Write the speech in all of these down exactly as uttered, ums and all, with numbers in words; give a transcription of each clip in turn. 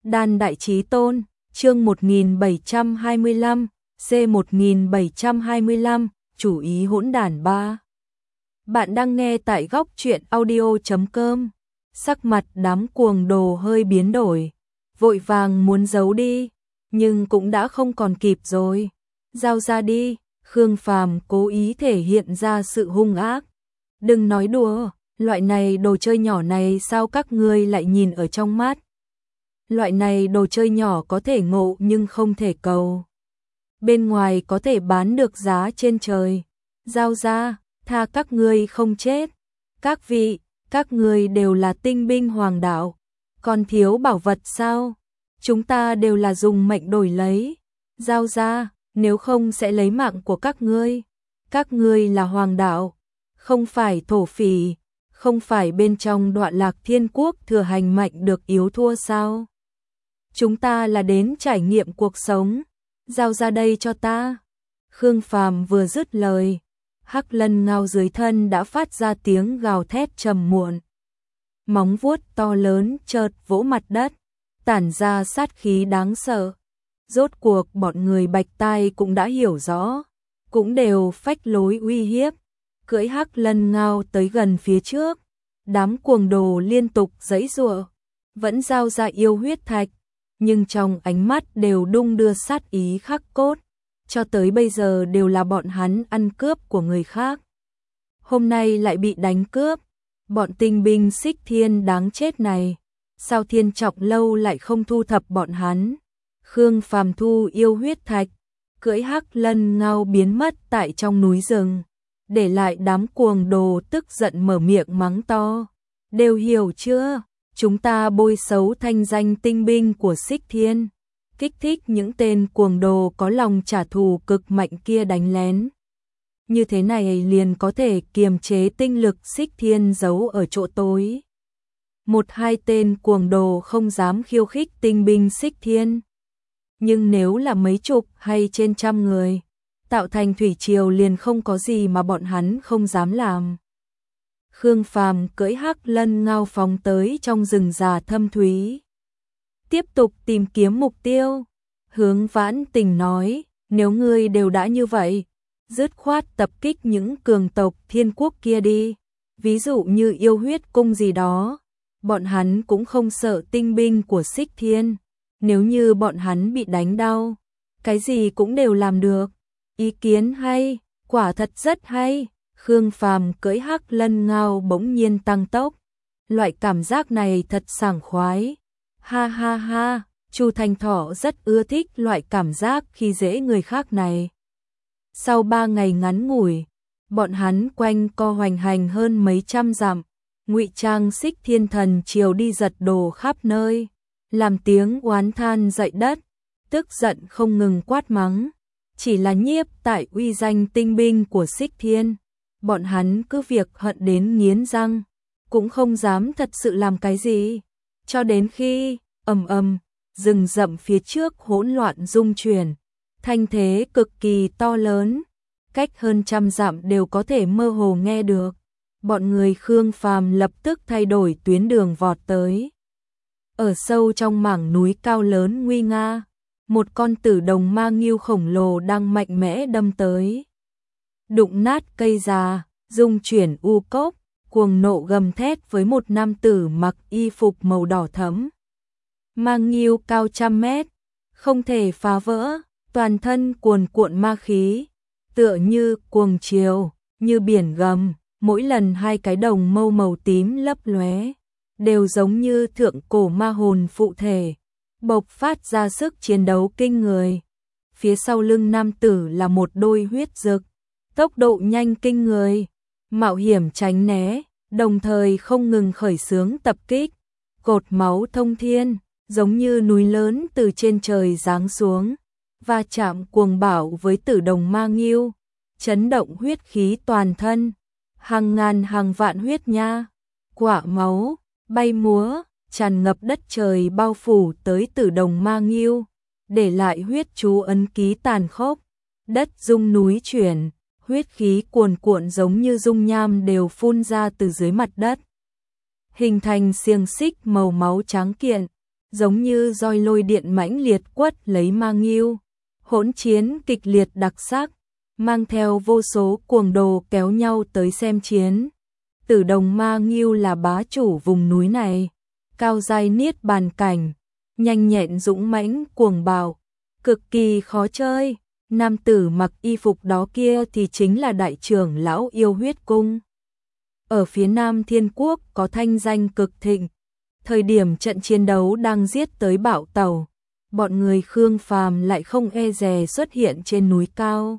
Đan Đại Chí Tôn, chương một nghìn bảy trăm hai mươi lăm, C một nghìn bảy trăm hai mươi lăm, chủ ý hỗn đản ba. Bạn đang nghe tại góc truyện audio chấm com. Sắc mặt đám cuồng đồ hơi biến đổi, vội vàng muốn giấu đi, nhưng cũng đã không còn kịp rồi. Giao ra đi, Khương Phàm cố ý thể hiện ra sự hung ác. Đừng nói đùa, loại này đồ chơi nhỏ này sao các ngươi lại nhìn ở trong mắt. Loại này đồ chơi nhỏ có thể ngộ nhưng không thể cầu. Bên ngoài có thể bán được giá trên trời. Giao ra, tha các ngươi không chết. Các vị, các ngươi đều là tinh binh hoàng đạo. Còn thiếu bảo vật sao? Chúng ta đều là dùng mệnh đổi lấy. Giao ra, nếu không sẽ lấy mạng của các ngươi. Các ngươi là hoàng đạo, không phải thổ phỉ, không phải bên trong Đoạn Lạc Thiên Quốc thừa hành mạnh được yếu thua sao? Chúng ta là đến trải nghiệm cuộc sống, giao ra đây cho ta. Khương Phàm vừa dứt lời, Hắc Lân Ngao dưới thân đã phát ra tiếng gào thét trầm muộn. Móng vuốt to lớn chợt vỗ mặt đất, tản ra sát khí đáng sợ. Rốt cuộc bọn người Bạch Tai cũng đã hiểu rõ, cũng đều phách lối uy hiếp, cưỡi Hắc Lân Ngao tới gần phía trước. Đám cuồng đồ liên tục giãy giụa, vẫn giao ra yêu huyết thạch, nhưng trong ánh mắt đều đung đưa sát ý khắc cốt. Cho tới bây giờ đều là bọn hắn ăn cướp của người khác, hôm nay lại bị đánh cướp. Bọn tinh binh Xích Thiên đáng chết này, sao Thiên Trọng lâu lại không thu thập bọn hắn? Khương Phàm thu yêu huyết thạch, cưỡi Hắc Lân Ngao biến mất tại trong núi rừng, để lại đám cuồng đồ tức giận mở miệng mắng to. Đều hiểu chưa? Chúng ta bôi xấu thanh danh tinh binh của Xích Thiên, kích thích những tên cuồng đồ có lòng trả thù cực mạnh kia đánh lén. Như thế này liền có thể kiềm chế tinh lực Xích Thiên giấu ở chỗ tối. Một hai tên cuồng đồ không dám khiêu khích tinh binh Xích Thiên, nhưng nếu là mấy chục hay trên trăm người, tạo thành thủy triều liền không có gì mà bọn hắn không dám làm. Khương Phàm cưỡi Hắc Lân Ngao phóng tới trong rừng già thâm thúy, tiếp tục tìm kiếm mục tiêu. Hướng Vãn Tình nói, nếu ngươi đều đã như vậy, dứt khoát tập kích những cường tộc Thiên Quốc kia đi, ví dụ như yêu huyết cung gì đó. Bọn hắn cũng không sợ tinh binh của Xích Thiên, nếu như bọn hắn bị đánh đau, cái gì cũng đều làm được. Ý kiến hay, quả thật rất hay. Khương Phàm cưỡi Hắc Lân Ngao bỗng nhiên tăng tốc, loại cảm giác này thật sảng khoái. Ha ha ha, Chu Thanh Thỏ rất ưa thích loại cảm giác khi dễ người khác này. Sau ba ngày ngắn ngủi, bọn hắn quanh co hoành hành hơn mấy trăm dặm, ngụy trang Xích Thiên thần triều đi giật đồ khắp nơi, làm tiếng oán than dậy đất, tức giận không ngừng quát mắng. Chỉ là nhiếp tại uy danh tinh binh của Xích Thiên, bọn hắn cứ việc hận đến nghiến răng, cũng không dám thật sự làm cái gì. Cho đến khi, ầm ầm, rừng rậm phía trước hỗn loạn rung chuyển, thanh thế cực kỳ to lớn, cách hơn trăm dặm đều có thể mơ hồ nghe được. Bọn người Khương Phàm lập tức thay đổi tuyến đường vọt tới. Ở sâu trong mảng núi cao lớn nguy nga, một con tử đồng ma ngưu khổng lồ đang mạnh mẽ đâm tới. Đụng nát cây già, rung chuyển u cốc, cuồng nộ gầm thét với một nam tử mặc y phục màu đỏ thẫm. Ma ngưu cao trăm mét, không thể phá vỡ, toàn thân cuồn cuộn ma khí, tựa như cuồng triều, như biển gầm. Mỗi lần hai cái đồng mâu màu tím lấp lóe, đều giống như thượng cổ ma hồn phụ thể, bộc phát ra sức chiến đấu kinh người. Phía sau lưng nam tử là một đôi huyết dực, tốc độ nhanh kinh người, mạo hiểm tránh né, đồng thời không ngừng khởi xướng tập kích. Cột máu thông thiên, giống như núi lớn từ trên trời giáng xuống, va chạm cuồng bạo với tử đồng ma ngưu, chấn động huyết khí toàn thân. Hàng ngàn hàng vạn huyết nha, quả máu, bay múa, tràn ngập đất trời bao phủ tới tử đồng ma ngưu, để lại huyết chú ấn ký tàn khốc. Đất rung núi chuyển, huyết khí cuồn cuộn giống như dung nham đều phun ra từ dưới mặt đất, hình thành xiềng xích màu máu trắng kiện, giống như roi lôi điện mãnh liệt quất lấy Ma Ngưu. Hỗn chiến kịch liệt đặc sắc, mang theo vô số cuồng đồ kéo nhau tới xem chiến. Tử Đồng Ma Ngưu là bá chủ vùng núi này, cao giai niết bàn cảnh, nhanh nhẹn dũng mãnh cuồng bạo, cực kỳ khó chơi. Nam tử mặc y phục đó kia thì chính là đại trưởng lão Yêu Huyết Cung. Ở phía Nam Thiên Quốc có thanh danh cực thịnh. Thời điểm trận chiến đấu đang giết tới bạo tàu, bọn người Khương Phàm lại không e dè xuất hiện trên núi cao.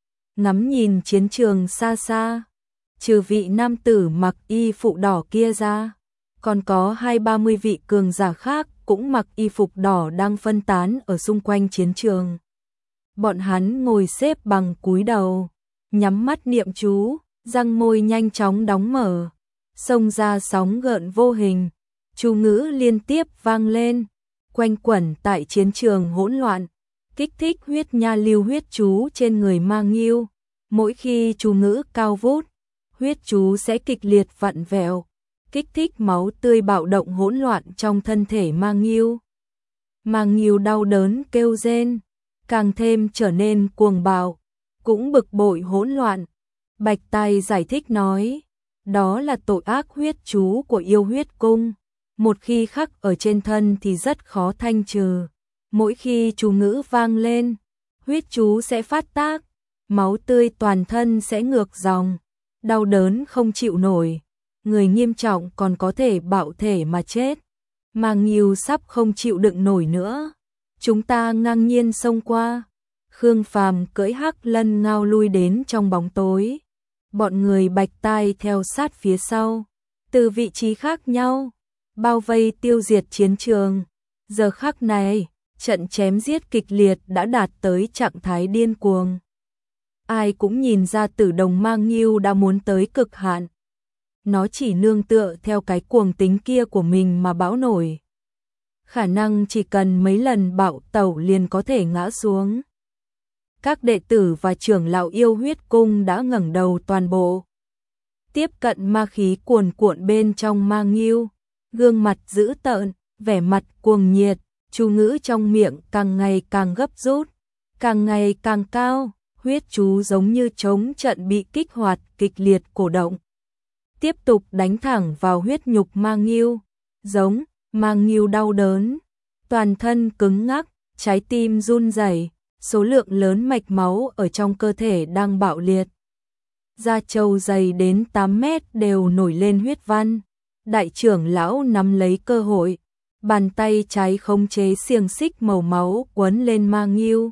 Ngắm nhìn chiến trường xa xa, trừ vị nam tử mặc y phục đỏ kia ra, còn có hai ba mươi vị cường giả khác cũng mặc y phục đỏ đang phân tán ở xung quanh chiến trường. Bọn hắn ngồi xếp bằng cúi đầu, nhắm mắt niệm chú, răng môi nhanh chóng đóng mở, xông ra sóng gợn vô hình, chú ngữ liên tiếp vang lên, quanh quẩn tại chiến trường hỗn loạn, kích thích huyết nha lưu huyết chú trên người Ma Ngưu. Mỗi khi chú ngữ cao vút, huyết chú sẽ kịch liệt vặn vẹo, kích thích máu tươi bạo động hỗn loạn trong thân thể Ma Ngưu. Ma Ngưu đau đớn kêu rên, càng thêm trở nên cuồng bạo, cũng bực bội hỗn loạn. Bạch Tai giải thích nói, đó là tội ác huyết chú của Yêu Huyết Cung, một khi khắc ở trên thân thì rất khó thanh trừ. Mỗi khi chú ngữ vang lên, huyết chú sẽ phát tác, máu tươi toàn thân sẽ ngược dòng, đau đớn không chịu nổi, người nghiêm trọng còn có thể bạo thể mà chết. Ma Ngưu sắp không chịu đựng nổi nữa, chúng ta ngang nhiên xông qua. Khương Phàm cưỡi hắc lân ngao lui đến trong bóng tối, bọn người Bạch Tai theo sát phía sau, từ vị trí khác nhau, bao vây tiêu diệt chiến trường. Giờ khắc này, trận chém giết kịch liệt đã đạt tới trạng thái điên cuồng. Ai cũng nhìn ra Tử Đồng Ma Ngưu đã muốn tới cực hạn. Nó chỉ nương tựa theo cái cuồng tính kia của mình mà bão nổi. Khả năng chỉ cần mấy lần bạo tẩu liền có thể ngã xuống. Các đệ tử và trưởng lão Yêu Huyết Cung đã ngẩng đầu toàn bộ, tiếp cận ma khí cuồn cuộn bên trong Ma Ngưu, gương mặt dữ tợn, vẻ mặt cuồng nhiệt, chú ngữ trong miệng càng ngày càng gấp rút, càng ngày càng cao, huyết chú giống như trống trận bị kích hoạt kịch liệt cổ động, tiếp tục đánh thẳng vào huyết nhục Ma Ngưu. Giống, Ma Ngưu đau đớn, toàn thân cứng ngắc, trái tim run rẩy, số lượng lớn mạch máu ở trong cơ thể đang bạo liệt. Da trâu dày đến tám mét đều nổi lên huyết văn. Đại trưởng lão nắm lấy cơ hội, bàn tay trái khống chế xiềng xích màu máu quấn lên Ma Ngưu,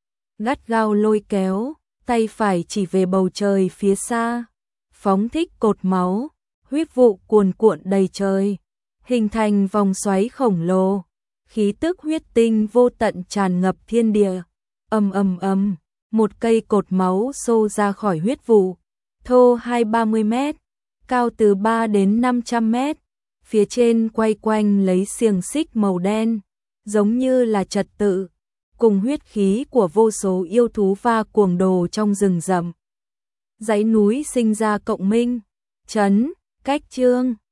gắt gao lôi kéo, tay phải chỉ về bầu trời phía xa, phóng thích cột máu, huyết vụ cuồn cuộn đầy trời, hình thành vòng xoáy khổng lồ, khí tức huyết tinh vô tận tràn ngập thiên địa. Ầm ầm ầm, một cây cột máu xô ra khỏi huyết vụ, thô hai ba mươi mét, cao từ ba đến năm trăm mét, phía trên quay quanh lấy xiềng xích màu đen, giống như là trật tự, cùng huyết khí của vô số yêu thú va cuồng đồ trong rừng rậm. Dãy núi sinh ra cộng minh, trấn, cách trương.